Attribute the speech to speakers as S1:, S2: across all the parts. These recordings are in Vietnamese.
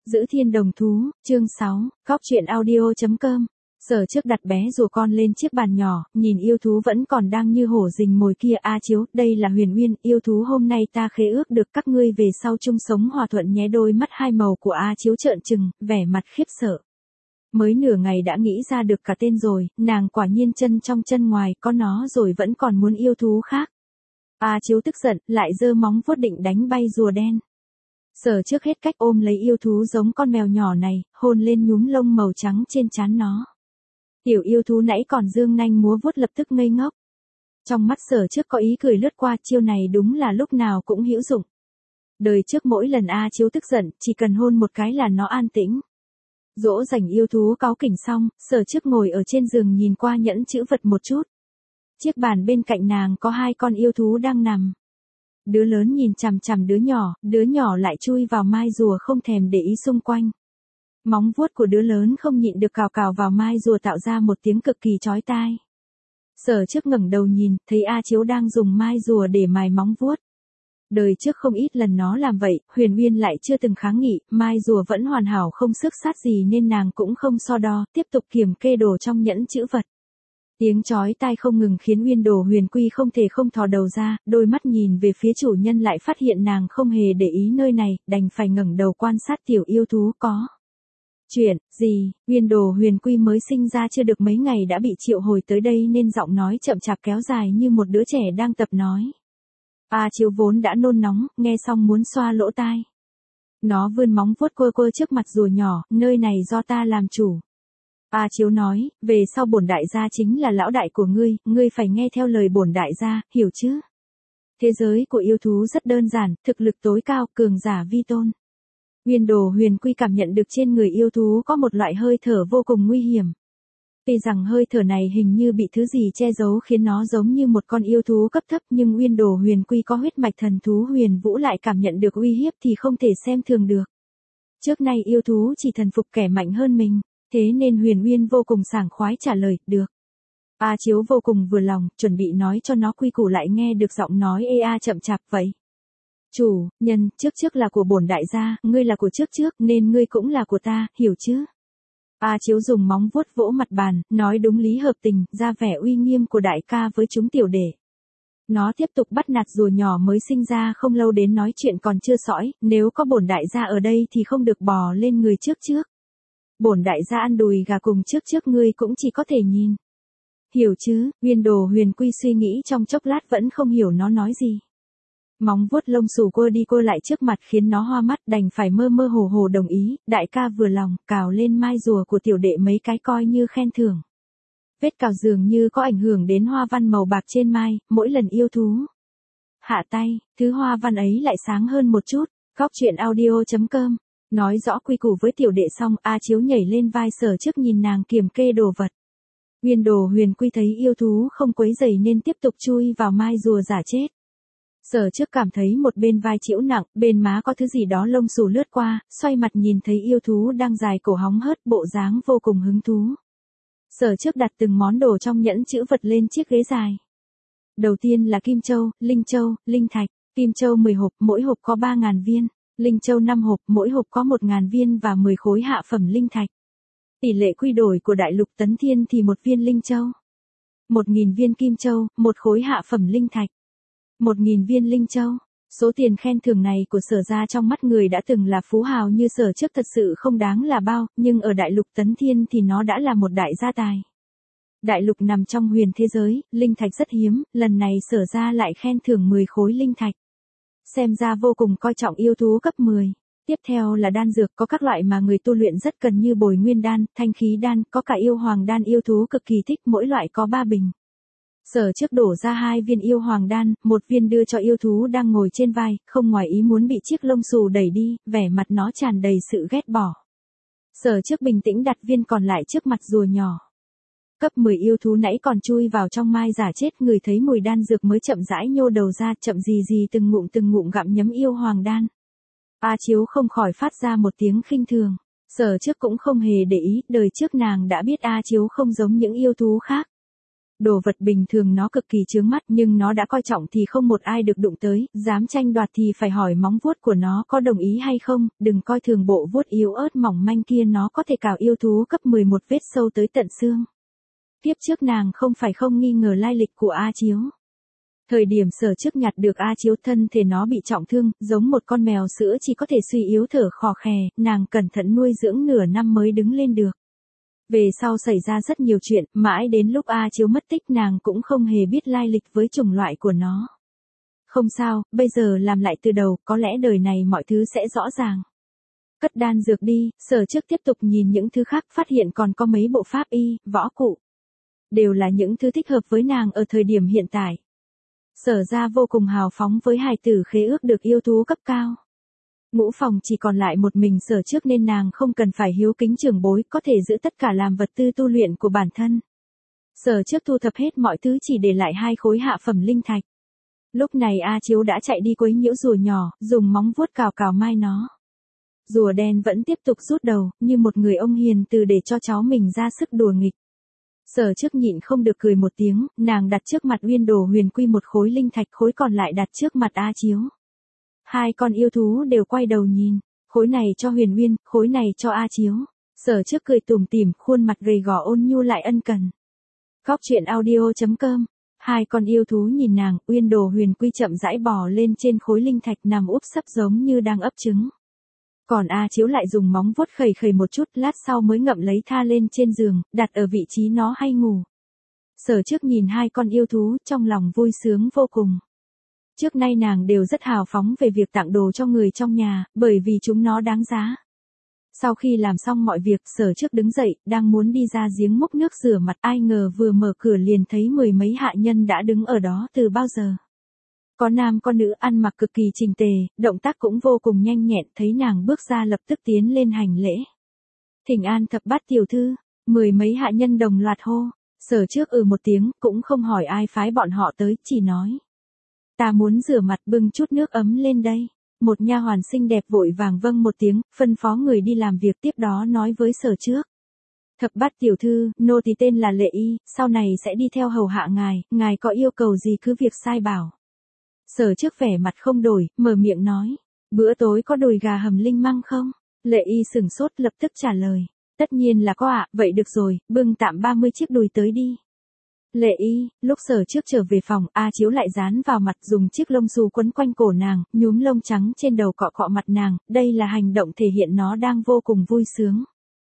S1: Giữ thiên đồng thú, chương 6, Góc truyện audio.com. Sở trước đặt bé rùa con lên chiếc bàn nhỏ, nhìn yêu thú vẫn còn đang như hổ rình mồi kia. A Chiếu, đây là Huyền Uyên, yêu thú hôm nay ta khế ước được các ngươi về sau chung sống hòa thuận nhé. Đôi mắt hai màu của A Chiếu trợn trừng, vẻ mặt khiếp sợ. Mới nửa ngày đã nghĩ ra được cả tên rồi, nàng quả nhiên chân trong chân ngoài, có nó rồi vẫn còn muốn yêu thú khác. A Chiếu tức giận, lại giơ móng vuốt định đánh bay rùa đen. Sở trước hết cách ôm lấy yêu thú giống con mèo nhỏ này, hôn lên nhúm lông màu trắng trên trán nó. Tiểu yêu thú nãy còn dương nanh múa vuốt lập tức ngây ngốc. Trong mắt Sở trước có ý cười lướt qua, chiêu này đúng là lúc nào cũng hữu dụng. Đời trước mỗi lần A Chiếu tức giận, chỉ cần hôn một cái là nó an tĩnh. Dỗ dành yêu thú cáu kỉnh xong, Sở trước ngồi ở trên giường nhìn qua nhẫn chữ vật một chút. Chiếc bàn bên cạnh nàng có hai con yêu thú đang nằm. Đứa lớn nhìn chằm chằm đứa nhỏ lại chui vào mai rùa không thèm để ý xung quanh. Móng vuốt của đứa lớn không nhịn được cào cào vào mai rùa tạo ra một tiếng cực kỳ chói tai. Sở trước ngẩng đầu nhìn, thấy A Chiếu đang dùng mai rùa để mài móng vuốt. Đời trước không ít lần nó làm vậy, Huyền Uyên lại chưa từng kháng nghị, mai rùa vẫn hoàn hảo không xước sát gì nên nàng cũng không so đo, tiếp tục kiểm kê đồ trong nhẫn chữ vật. Tiếng chói tai không ngừng khiến Uyên Đồ Huyền Quy không thể không thò đầu ra, đôi mắt nhìn về phía chủ nhân lại phát hiện nàng không hề để ý nơi này, đành phải ngẩng đầu quan sát tiểu yêu thú. Có chuyện gì? Uyên Đồ Huyền Quy mới sinh ra chưa được mấy ngày đã bị triệu hồi tới đây nên giọng nói chậm chạp kéo dài như một đứa trẻ đang tập nói. A Chiếu vốn đã nôn nóng, nghe xong muốn xoa lỗ tai. Nó vươn móng vuốt quơ trước mặt rùa nhỏ, nơi này do ta làm chủ. A Chiếu nói, về sau bổn đại gia chính là lão đại của ngươi phải nghe theo lời bổn đại gia, hiểu chứ? Thế giới của yêu thú rất đơn giản, thực lực tối cao, cường giả vi tôn. Uyên Đồ Huyền Quy cảm nhận được trên người yêu thú có một loại hơi thở vô cùng nguy hiểm. Tuy rằng hơi thở này hình như bị thứ gì che giấu khiến nó giống như một con yêu thú cấp thấp, nhưng Uyên Đồ Huyền Quy có huyết mạch thần thú Huyền Vũ lại cảm nhận được uy hiếp thì không thể xem thường được. Trước nay yêu thú chỉ thần phục kẻ mạnh hơn mình. Thế nên Huyền Uyên vô cùng sảng khoái trả lời, được. A Chiếu vô cùng vừa lòng, chuẩn bị nói cho nó quy củ lại nghe được giọng nói chậm chạp vậy. Chủ nhân, trước là của bổn đại gia, ngươi là của trước nên ngươi cũng là của ta, hiểu chứ? A Chiếu dùng móng vuốt vỗ mặt bàn, nói đúng lý hợp tình, ra vẻ uy nghiêm của đại ca với chúng tiểu đệ. Nó tiếp tục bắt nạt rùa nhỏ mới sinh ra không lâu đến nói chuyện còn chưa sõi, nếu có bổn đại gia ở đây thì không được bò lên người trước. Bổn đại gia ăn đùi gà cùng trước ngươi cũng chỉ có thể nhìn. Hiểu chứ? Uyên Đồ Huyền Quy suy nghĩ trong chốc lát vẫn không hiểu nó nói gì. Móng vuốt lông xù quơ đi quơ lại trước mặt khiến nó hoa mắt, đành phải mơ hồ đồng ý, đại ca vừa lòng, cào lên mai rùa của tiểu đệ mấy cái coi như khen thưởng. Vết cào dường như có ảnh hưởng đến hoa văn màu bạc trên mai, mỗi lần yêu thú hạ tay, thứ hoa văn ấy lại sáng hơn một chút. Góc truyện audio.com. Nói rõ quy củ với tiểu đệ xong, A Chiếu nhảy lên vai Sở trước nhìn nàng kiểm kê đồ vật. Uyên Đồ Huyền Quy thấy yêu thú không quấy rầy nên tiếp tục chui vào mai rùa giả chết. Sở trước cảm thấy một bên vai chịu nặng, bên má có thứ gì đó lông xù lướt qua, xoay mặt nhìn thấy yêu thú đang dài cổ hóng hớt, bộ dáng vô cùng hứng thú. Sở trước đặt từng món đồ trong nhẫn chữ vật lên chiếc ghế dài. Đầu tiên là kim châu, linh thạch. Kim châu 10 hộp, mỗi hộp có 3.000 viên. Linh châu 5 hộp, mỗi hộp có 1.000 viên và 10 khối hạ phẩm linh thạch. Tỷ lệ quy đổi của đại lục Tấn Thiên thì 1 viên linh châu. 1.000 viên kim châu, 1 khối hạ phẩm linh thạch. 1.000 viên linh châu. Số tiền khen thưởng này của Sở gia trong mắt người đã từng là phú hào như Sở trước thật sự không đáng là bao, nhưng ở đại lục Tấn Thiên thì nó đã là một đại gia tài. Đại lục nằm trong huyền thế giới, linh thạch rất hiếm, lần này Sở gia lại khen thưởng 10 khối linh thạch. Xem ra vô cùng coi trọng yêu thú cấp 10. Tiếp theo là đan dược, có các loại mà người tu luyện rất cần như bồi nguyên đan, thanh khí đan, có cả yêu hoàng đan yêu thú cực kỳ thích, mỗi loại có 3 bình. Sở trước đổ ra 2 viên yêu hoàng đan, 1 viên đưa cho yêu thú đang ngồi trên vai, không ngoài ý muốn bị chiếc lông xù đẩy đi, vẻ mặt nó tràn đầy sự ghét bỏ. Sở trước bình tĩnh đặt viên còn lại trước mặt rùa nhỏ. Cấp 10 yêu thú nãy còn chui vào trong mai giả chết, người thấy mùi đan dược mới chậm rãi nhô đầu ra, chậm gì từng ngụm gặm nhấm yêu hoàng đan. A Chiếu không khỏi phát ra một tiếng khinh thường. Sở trước cũng không hề để ý, đời trước nàng đã biết A Chiếu không giống những yêu thú khác. Đồ vật bình thường nó cực kỳ chướng mắt nhưng nó đã coi trọng thì không một ai được đụng tới, dám tranh đoạt thì phải hỏi móng vuốt của nó có đồng ý hay không, đừng coi thường bộ vuốt yếu ớt mỏng manh kia, nó có thể cào yêu thú cấp 11 vết sâu tới tận xương. Tiếp trước nàng không phải không nghi ngờ lai lịch của A Chiếu. Thời điểm Sở Trước nhặt được A Chiếu, thân thể nó bị trọng thương, giống một con mèo sữa chỉ có thể suy yếu thở khò khè, nàng cẩn thận nuôi dưỡng nửa năm mới đứng lên được. Về sau xảy ra rất nhiều chuyện, mãi đến lúc A Chiếu mất tích nàng cũng không hề biết lai lịch với chủng loại của nó. Không sao, bây giờ làm lại từ đầu, có lẽ đời này mọi thứ sẽ rõ ràng. Cất đan dược đi, Sở Trước tiếp tục nhìn những thứ khác, phát hiện còn có mấy bộ pháp y, võ cụ. Đều là những thứ thích hợp với nàng ở thời điểm hiện tại. Sở ra vô cùng hào phóng với hài tử khế ước được yêu thú cấp cao. Ngũ phòng chỉ còn lại một mình Sở Trước nên nàng không cần phải hiếu kính trưởng bối, có thể giữ tất cả làm vật tư tu luyện của bản thân. Sở Trước thu thập hết mọi thứ chỉ để lại 2 khối hạ phẩm linh thạch. Lúc này A Chiếu đã chạy đi quấy nhiễu rùa nhỏ, dùng móng vuốt cào cào mai nó. Rùa đen vẫn tiếp tục rút đầu, như một người ông hiền từ để cho cháu mình ra sức đùa nghịch. Sở Trước nhịn không được cười một tiếng, nàng đặt trước mặt Uyên Đồ Huyền Quy một khối linh thạch, khối còn lại đặt trước mặt A Chiếu. 2 con yêu thú đều quay đầu nhìn, khối này cho Huyền Uyên, khối này cho A Chiếu. Sở Trước cười tủm tỉm, khuôn mặt gầy gò ôn nhu lại ân cần. Góc truyện audio.com. 2 con yêu thú nhìn nàng, Uyên Đồ Huyền Quy chậm rãi bò lên trên khối linh thạch nằm úp sấp giống như đang ấp trứng. Còn A Chiếu lại dùng móng vuốt khẩy khẩy một chút, lát sau mới ngậm lấy tha lên trên giường, đặt ở vị trí nó hay ngủ. Sở Trước nhìn 2 con yêu thú, trong lòng vui sướng vô cùng. Trước nay nàng đều rất hào phóng về việc tặng đồ cho người trong nhà, bởi vì chúng nó đáng giá. Sau khi làm xong mọi việc, Sở Trước đứng dậy, đang muốn đi ra giếng múc nước rửa mặt, ai ngờ vừa mở cửa liền thấy 10 mấy hạ nhân đã đứng ở đó từ bao giờ. Có nam có nữ, ăn mặc cực kỳ chỉnh tề, động tác cũng vô cùng nhanh nhẹn, thấy nàng bước ra lập tức tiến lên hành lễ. Thỉnh an Thập Bát tiểu thư, 10 mấy hạ nhân đồng loạt hô. Sở Trước một tiếng, cũng không hỏi ai phái bọn họ tới, chỉ nói: ta muốn rửa mặt, bưng chút nước ấm lên đây. Một nha hoàn xinh đẹp vội vàng vâng một tiếng, phân phó người đi làm việc, tiếp đó nói với Sở Trước: Thập Bát tiểu thư, nô tỳ tên là Lệ Y, sau này sẽ đi theo hầu hạ ngài có yêu cầu gì cứ việc sai bảo. Sở Trước vẻ mặt không đổi, mở miệng nói: bữa tối có đùi gà hầm linh măng không? Lệ Y sửng sốt lập tức trả lời: tất nhiên là có ạ, vậy được rồi, bưng tạm 30 chiếc đùi tới đi. Lệ Y, lúc Sở Trước trở về phòng, A Chiếu lại dán vào mặt, dùng chiếc lông xù quấn quanh cổ nàng, nhúm lông trắng trên đầu cọ cọ mặt nàng, đây là hành động thể hiện nó đang vô cùng vui sướng.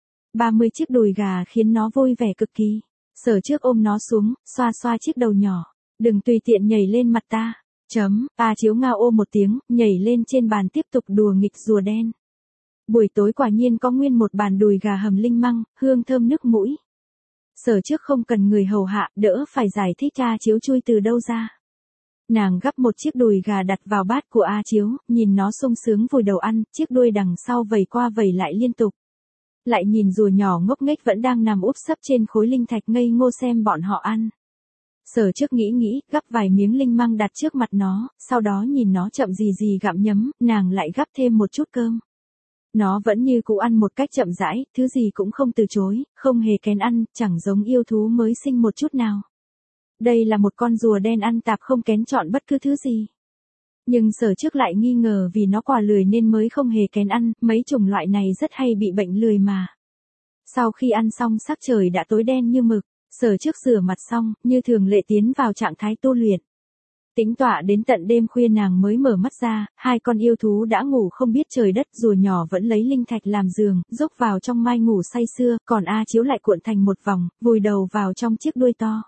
S1: 30 chiếc đùi gà khiến nó vui vẻ cực kỳ. Sở Trước ôm nó xuống, xoa xoa chiếc đầu nhỏ. Đừng tùy tiện nhảy lên mặt ta. A Chiếu ngao ô một tiếng, nhảy lên trên bàn tiếp tục đùa nghịch rùa đen. Buổi tối quả nhiên có nguyên một bàn đùi gà hầm linh măng, hương thơm nước mũi. Sở Trước không cần người hầu hạ, đỡ phải giải thích A Chiếu chui từ đâu ra. Nàng gắp một chiếc đùi gà đặt vào bát của A Chiếu, nhìn nó sung sướng vùi đầu ăn, chiếc đuôi đằng sau vẩy qua vẩy lại liên tục. Lại nhìn rùa nhỏ ngốc nghếch vẫn đang nằm úp sấp trên khối linh thạch ngây ngô xem bọn họ ăn. Sở Trước nghĩ, gắp vài miếng linh măng đặt trước mặt nó, sau đó nhìn nó chậm gì gặm nhấm, nàng lại gắp thêm một chút cơm. Nó vẫn như cũ ăn một cách chậm rãi, thứ gì cũng không từ chối, không hề kén ăn, chẳng giống yêu thú mới sinh một chút nào. Đây là một con rùa đen ăn tạp không kén chọn bất cứ thứ gì. Nhưng Sở Trước lại nghi ngờ vì nó quả lười nên mới không hề kén ăn, mấy chủng loại này rất hay bị bệnh lười mà. Sau khi ăn xong sắc trời đã tối đen như mực, Sở Trước rửa mặt xong, như thường lệ tiến vào trạng thái tu luyện. Tính tọa đến tận đêm khuya nàng mới mở mắt ra, 2 con yêu thú đã ngủ không biết trời đất, rùa nhỏ vẫn lấy linh thạch làm giường, rúc vào trong mai ngủ say sưa, còn A Chiếu lại cuộn thành một vòng, vùi đầu vào trong chiếc đuôi to.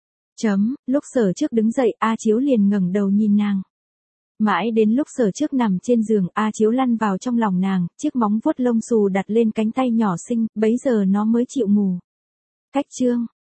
S1: Lúc Sở Trước đứng dậy, A Chiếu liền ngẩng đầu nhìn nàng. Mãi đến lúc Sở Trước nằm trên giường, A Chiếu lăn vào trong lòng nàng, chiếc móng vuốt lông xù đặt lên cánh tay nhỏ xinh, bấy giờ nó mới chịu ngủ. Cách chương